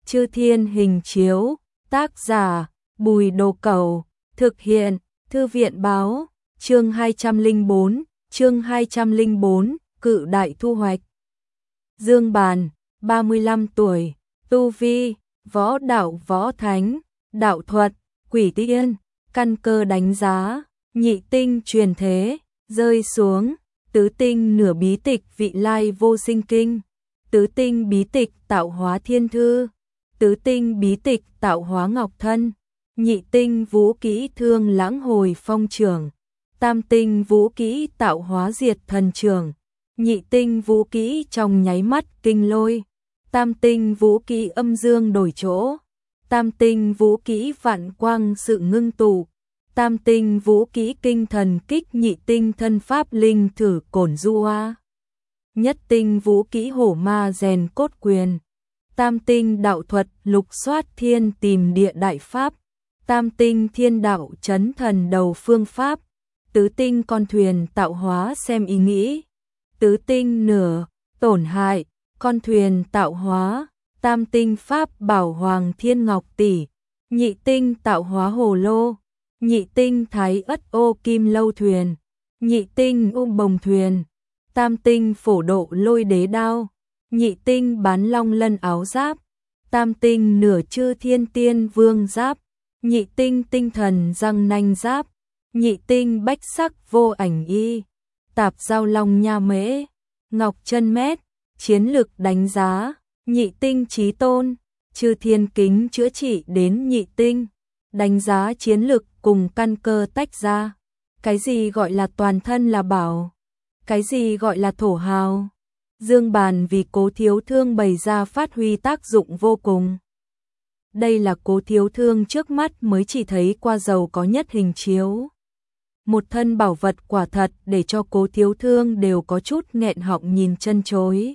Chư Thiên Hình Chiếu, tác giả Bùi Đồ Cẩu, thực hiện Thư viện báo, chương 204, Cự đại thu hoạch. Dương Bàn, 35 tuổi, tu vi, võ đạo võ thánh, đạo thuật, quỷ tiên, căn cơ đánh giá, nhị tinh truyền thế, rơi xuống, tứ tinh nửa bí tịch vị lai vô sinh kinh, tứ tinh bí tịch tạo hóa thiên thư, tứ tinh bí tịch tạo hóa ngọc thân, nhị tinh vũ kỹ thương lãng hồi phong trường, tam tinh vũ kỹ tạo hóa diệt thần trường, nhị tinh vũ kỹ trong nháy mắt kinh lôi, tam tinh vũ kỹ âm dương đổi chỗ, tam tinh vũ kỹ vạn quang sự ngưng tụ, tam tinh vũ kỹ kinh thần kích, nhị tinh thân pháp linh thử cổn du hoa, nhất tinh vũ kỹ hổ ma rèn cốt quyền, tam tinh đạo thuật lục soát thiên tìm địa đại pháp, tam tinh thiên đạo chấn thần đầu phương pháp, tứ tinh con thuyền tạo hóa xem ý nghĩ, tứ tinh nửa tổn hại con thuyền tạo hóa, tam tinh pháp bảo hoàng thiên ngọc tỷ, nhị tinh tạo hóa hồ lô, nhị tinh thái ất ô kim lâu thuyền, nhị tinh bồng thuyền, tam tinh phổ độ lôi đế đao, nhị tinh bán long lân áo giáp, tam tinh nửa chư thiên tiên vương giáp, nhị tinh tinh thần răng nanh giáp, nhị tinh bách sắc vô ảnh y, tạp giao long nha mễ, ngọc chân mét, chiến lực đánh giá, nhị tinh chí tôn, chư thiên kính chữa trị đến nhị tinh, đánh giá chiến lực cùng căn cơ tách ra. Cái gì gọi là toàn thân là bảo? Cái gì gọi là thổ hào? Dương Bàn vì Cố Thiếu Thương bày ra phát huy tác dụng vô cùng. Đây là Cố Thiếu Thương trước mắt mới chỉ thấy qua giàu có nhất hình chiếu. Một thân bảo vật quả thật để cho Cố Thiếu Thương đều có chút nghẹn họng nhìn chân chối.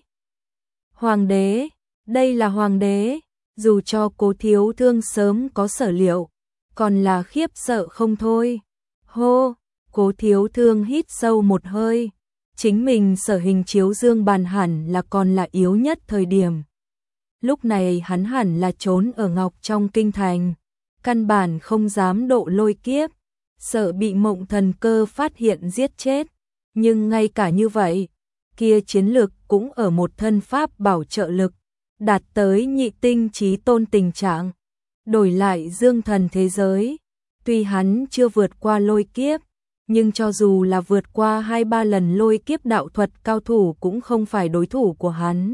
Hoàng đế, đây là hoàng đế, dù cho Cố Thiếu Thương sớm có sở liệu, còn là khiếp sợ không thôi. Hô, Cố Thiếu Thương hít sâu một hơi, chính mình sở hình chiếu Dương Bàn hẳn là còn là yếu nhất thời điểm. Lúc này hắn hẳn là trốn ở Ngọc trong kinh thành, căn bản không dám độ lôi kiếp, sợ bị Mộng Thần Cơ phát hiện giết chết, nhưng ngay cả như vậy, kia chiến lực cũng ở một thân pháp bảo trợ lực, đạt tới nhị tinh chí tôn tình trạng. Đổi lại Dương Thần thế giới, tuy hắn chưa vượt qua lôi kiếp, nhưng cho dù là vượt qua 2-3 lần lôi kiếp đạo thuật cao thủ cũng không phải đối thủ của hắn.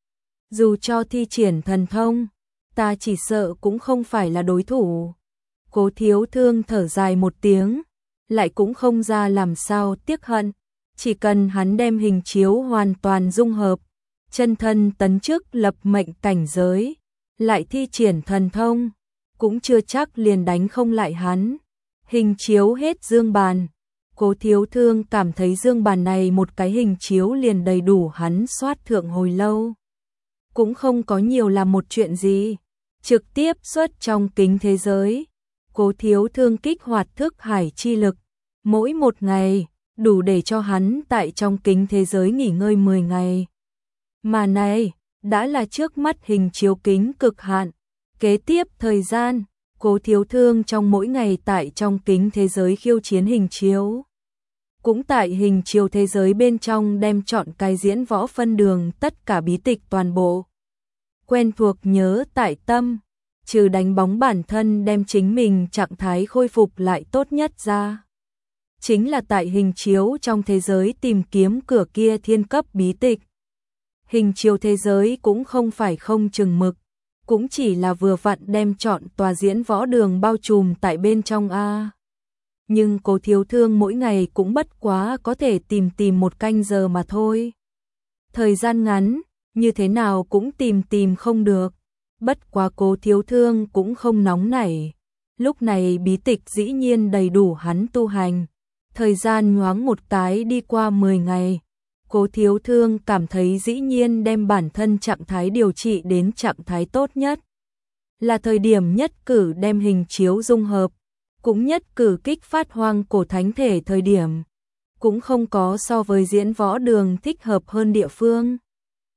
Dù cho thi triển thần thông, ta chỉ sợ cũng không phải là đối thủ. Cố Thiếu Thương thở dài một tiếng, lại cũng không ra làm sao tiếc hận, chỉ cần hắn đem hình chiếu hoàn toàn dung hợp, chân thân tấn chức lập mệnh cảnh giới, lại thi triển thần thông, cũng chưa chắc liền đánh không lại hắn. Hình chiếu hết Dương Bàn, Cố Thiếu Thương cảm thấy Dương Bàn này một cái hình chiếu liền đầy đủ hắn soát thượng hồi lâu. Cũng không có nhiều là một chuyện gì, trực tiếp xuất trong kính thế giới. Cố Thiếu Thương kích hoạt thức hải chi lực, mỗi một ngày đủ để cho hắn tại trong kính thế giới nghỉ ngơi 10 ngày. Mà này, đã là trước mắt hình chiếu kính cực hạn. Kế tiếp thời gian, Cố Thiếu Thương trong mỗi ngày tại trong kính thế giới khiêu chiến hình chiếu. Cũng tại hình chiếu thế giới bên trong đem chọn cái diễn võ phân đường tất cả bí tịch toàn bộ. Quen thuộc nhớ tại tâm, trừ đánh bóng bản thân đem chính mình trạng thái khôi phục lại tốt nhất ra. Chính là tại hình chiếu trong thế giới tìm kiếm cửa kia thiên cấp bí tịch. Hình chiếu thế giới cũng không phải không chừng mực, cũng chỉ là vừa vặn đem chọn tòa diễn võ đường bao trùm tại bên trong a. Nhưng Cố Thiếu Thương mỗi ngày cũng bất quá có thể tìm một canh giờ mà thôi. Thời gian ngắn, như thế nào cũng tìm không được. Bất quá Cố Thiếu Thương cũng không nóng nảy. Lúc này bí tịch dĩ nhiên đầy đủ hắn tu hành. Thời gian nhoáng một cái đi qua 10 ngày. Cố Thiếu Thương cảm thấy dĩ nhiên đem bản thân trạng thái điều trị đến trạng thái tốt nhất. Là thời điểm nhất cử đem hình chiếu dung hợp, cũng nhất cử kích phát hoang cổ thánh thể thời điểm. Cũng không có so với diễn võ đường thích hợp hơn địa phương.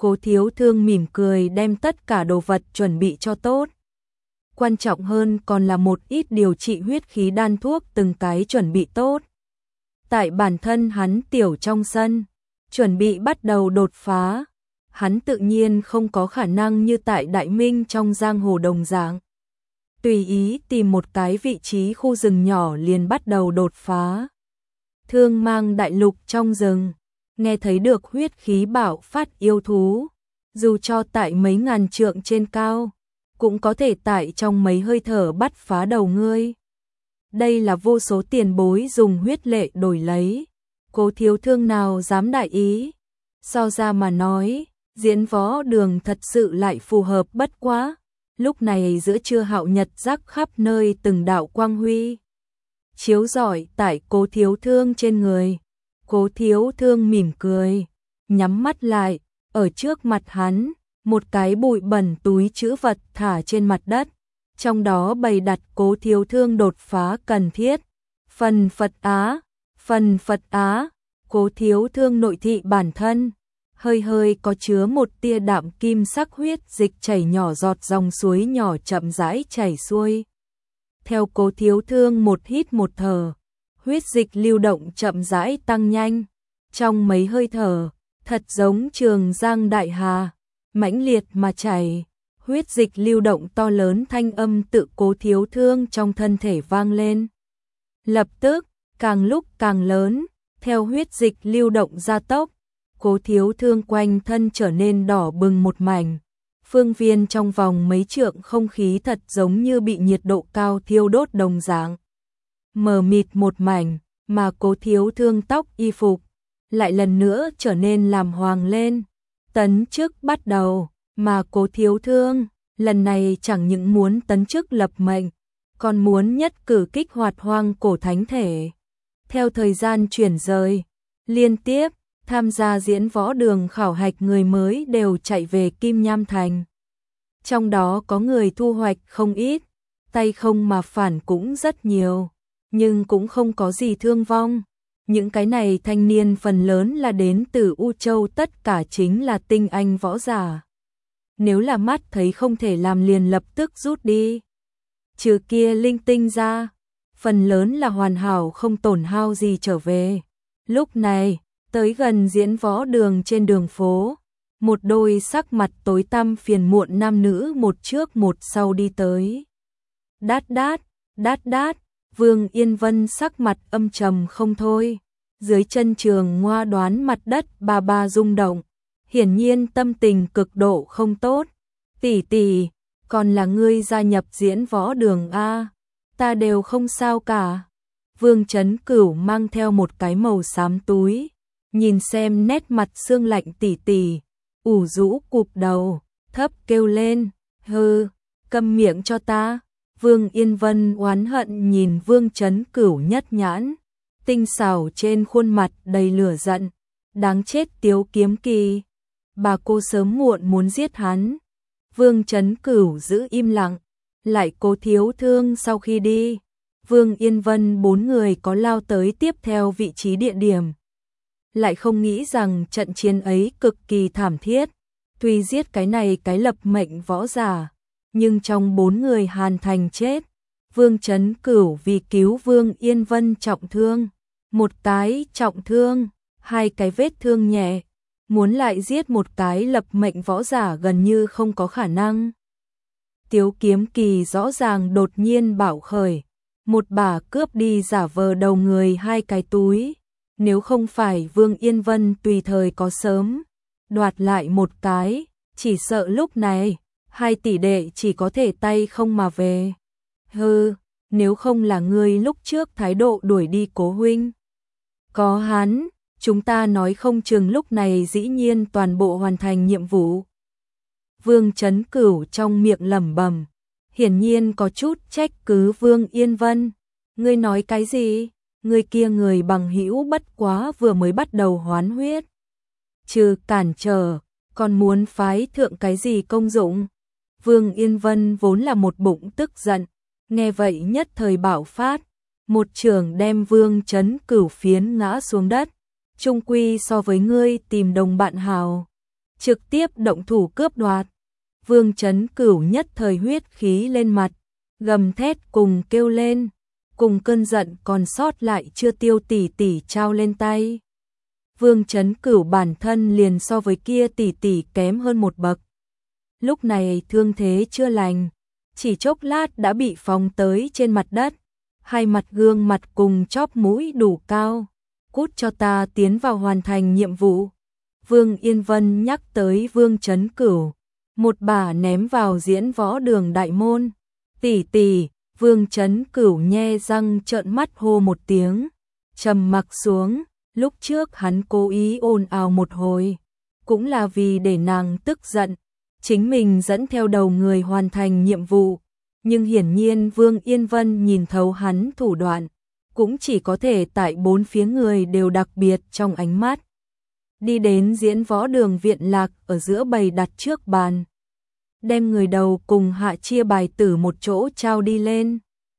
Cố Thiếu Thương mỉm cười đem tất cả đồ vật chuẩn bị cho tốt. Quan trọng hơn còn là một ít điều trị huyết khí đan thuốc từng cái chuẩn bị tốt. Tại bản thân hắn tiểu trong sân, chuẩn bị bắt đầu đột phá. Hắn tự nhiên không có khả năng như tại Đại Minh trong giang hồ đồng dạng. Tùy ý tìm một cái vị trí khu rừng nhỏ liền bắt đầu đột phá. Thương Mang đại lục trong rừng, nghe thấy được huyết khí bạo phát yêu thú, dù cho tại mấy ngàn trượng trên cao, cũng có thể tại trong mấy hơi thở bắt phá đầu ngươi. Đây là vô số tiền bối dùng huyết lệ đổi lấy, Cố Thiếu Thương nào dám đại ý. So ra mà nói, Diễn Võ Đường thật sự lại phù hợp bất quá. Lúc này giữa trưa hạo nhật rắc khắp nơi từng đạo quang huy chiếu rọi tại Cố Thiếu Thương trên người. Cố Thiếu Thương mỉm cười, nhắm mắt lại, ở trước mặt hắn, một cái bụi bẩn túi trữ vật thả trên mặt đất, trong đó bày đặt Cố Thiếu Thương đột phá cần thiết. Phần Phật Á, Cố Thiếu Thương nội thị bản thân, hơi hơi có chứa một tia đạm kim sắc huyết dịch chảy nhỏ giọt dòng suối nhỏ chậm rãi chảy xuôi. Theo Cố Thiếu Thương một hít một thở, huyết dịch lưu động chậm rãi tăng nhanh. Trong mấy hơi thở, thật giống Trường Giang đại hà, mãnh liệt mà chảy. Huyết dịch lưu động to lớn, thanh âm tự Cố Thiếu Thương trong thân thể vang lên. Lập tức, càng lúc càng lớn, theo huyết dịch lưu động gia tốc, Cố Thiếu Thương quanh thân trở nên đỏ bừng một mảnh. Phương viên trong vòng mấy trượng không khí thật giống như bị nhiệt độ cao thiêu đốt đồng dạng. Mờ mịt một mảnh, mà Cố Thiếu Thương tóc y phục lại lần nữa trở nên làm hoàng lên. Tấn chức bắt đầu, mà Cố Thiếu Thương lần này chẳng những muốn tấn chức lập mệnh, còn muốn nhất cử kích hoạt hoang cổ thánh thể. Theo thời gian chuyển rời, liên tiếp tham gia Diễn Võ Đường khảo hạch người mới đều chạy về Kim Nham Thành. Trong đó có người thu hoạch không ít, tay không mà phản cũng rất nhiều, nhưng cũng không có gì thương vong. Những cái này thanh niên phần lớn là đến từ U Châu, tất cả chính là tinh anh võ giả. Nếu là mắt thấy không thể làm liền lập tức rút đi. Trừ kia linh tinh ra, phần lớn là hoàn hảo không tổn hao gì trở về. Lúc này, tới gần Diễn Võ Đường trên đường phố, một đôi sắc mặt tối tăm phiền muộn nam nữ một trước một sau đi tới. Đát đát, Vương Yên Vân sắc mặt âm trầm không thôi. Dưới chân Trường Ngoa đoán mặt đất ba ba rung động, hiển nhiên tâm tình cực độ không tốt. Tỷ tỷ, còn là ngươi gia nhập Diễn Võ Đường a? Ta đều không sao cả. Vương Chấn Cửu mang theo một cái màu xám túi, nhìn xem nét mặt xương lạnh tỷ tỷ, ủ rũ cụp đầu, thấp kêu lên, hừ, câm miệng cho ta. Vương Yên Vân oán hận nhìn Vương Chấn Cửu nhất nhãn, tinh xảo trên khuôn mặt đầy lửa giận, đáng chết Tiếu Kiếm Kỳ, bà cô sớm muộn muốn giết hắn. Vương Chấn Cửu giữ im lặng, lại Cố Thiếu Thương sau khi đi, Vương Yên Vân bốn người có lao tới tiếp theo vị trí địa điểm. Lại không nghĩ rằng trận chiến ấy cực kỳ thảm thiết, tuy giết cái này cái lập mệnh võ giả, nhưng trong bốn người Hàn Thành chết, Vương Chấn Cửu vì cứu Vương Yên Vân trọng thương, một cái trọng thương, hai cái vết thương nhẹ, muốn lại giết một cái lập mệnh võ giả gần như không có khả năng. Tiếu Kiếm Kỳ rõ ràng đột nhiên bạo khởi, một bà cướp đi giả vờ đầu người hai cái túi, nếu không phải Vương Yên Vân tùy thời có sớm đoạt lại một cái, chỉ sợ lúc này hai tỷ đệ chỉ có thể tay không mà về. Hừ, nếu không là ngươi lúc trước thái độ đuổi đi Cố huynh, có hắn, chúng ta nói không chừng lúc này dĩ nhiên toàn bộ hoàn thành nhiệm vụ. Vương Chấn Cửu trong miệng lẩm bẩm, hiển nhiên có chút trách cứ Vương Yên Vân. Ngươi nói cái gì? Ngươi kia người bằng hữu bất quá vừa mới bắt đầu hoán huyết, trừ cản trở, còn muốn phái thượng cái gì công dụng? Vương Yên Vân vốn là một bụng tức giận, nghe vậy nhất thời bạo phát, một chưởng đem Vương Chấn Cửu phiến ngã xuống đất. Trung quy so với ngươi tìm đồng bạn hào, trực tiếp động thủ cướp đoạt. Vương Chấn Cửu nhất thời huyết khí lên mặt, gầm thét cùng kêu lên, cùng cơn giận còn sót lại chưa tiêu tỷ tỷ trao lên tay. Vương Chấn Cửu bản thân liền so với kia tỷ tỷ kém hơn một bậc. Lúc này thương thế chưa lành, chỉ chốc lát đã bị phóng tới trên mặt đất, hai mặt gương mặt cùng chóp mũi đủ cao. Cút cho ta tiến vào hoàn thành nhiệm vụ. Vương Yên Vân nhắc tới Vương Chấn Cửu, một bà ném vào diễn võ đường đại môn. Tỷ tỷ, Vương Chấn Cửu nhe răng trợn mắt hô một tiếng, trầm mặc xuống. Lúc trước hắn cố ý ồn ào một hồi, cũng là vì để nàng tức giận, chính mình dẫn theo đầu người hoàn thành nhiệm vụ. Nhưng hiển nhiên Vương Yên Vân nhìn thấu hắn thủ đoạn, cũng chỉ có thể tại bốn phía người đều đặc biệt trong ánh mắt. Đi đến diễn võ đường viện lạc ở giữa bày đặt trước bàn, đem người đầu cùng hạ chia bài tử một chỗ trao đi lên.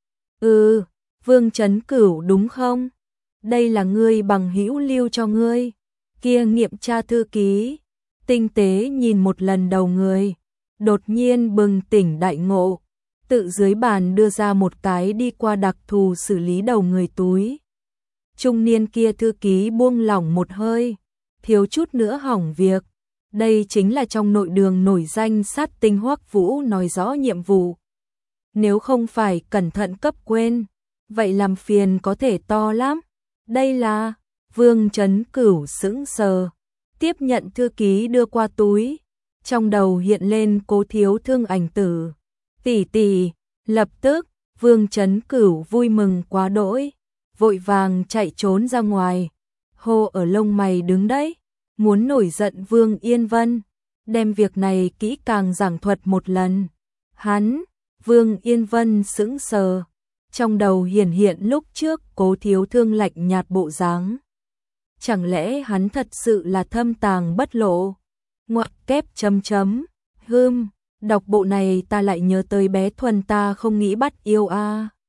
Vương Chấn Cửu đúng không? Đây là ngươi bằng hữu lưu cho ngươi. Kia nghiệm tra thư ký, tinh tế nhìn một lần đầu người, đột nhiên bừng tỉnh đại ngộ, tự dưới bàn đưa ra một cái đi qua đặc thù xử lý đầu người túi. Trung niên kia thư ký buông lỏng một hơi, thiếu chút nữa hỏng việc. Đây chính là trong nội đường nổi danh sát tinh Hoắc Vũ nói rõ nhiệm vụ. Nếu không phải cẩn thận cấp quên, vậy làm phiền có thể to lắm. Đây là Vương Chấn Cửu sững sờ, tiếp nhận thư ký đưa qua túi, trong đầu hiện lên Cố Thiếu Thương ảnh tử. Tỷ tỷ, lập tức, Vương Chấn Cửu vui mừng quá đỗi, vội vàng chạy trốn ra ngoài, hô ở lông mày đứng đấy, muốn nổi giận Vương Yên Vân, đem việc này kỹ càng giảng thuật một lần. Vương Yên Vân sững sờ, trong đầu hiển hiện lúc trước Cố Thiếu Thương lạnh nhạt bộ dáng. Chẳng lẽ hắn thật sự là thâm tàng bất lộ? Ngoặc kép chấm chấm, đọc bộ này ta lại nhớ tới bé Thuần ta không nghĩ bắt yêu a.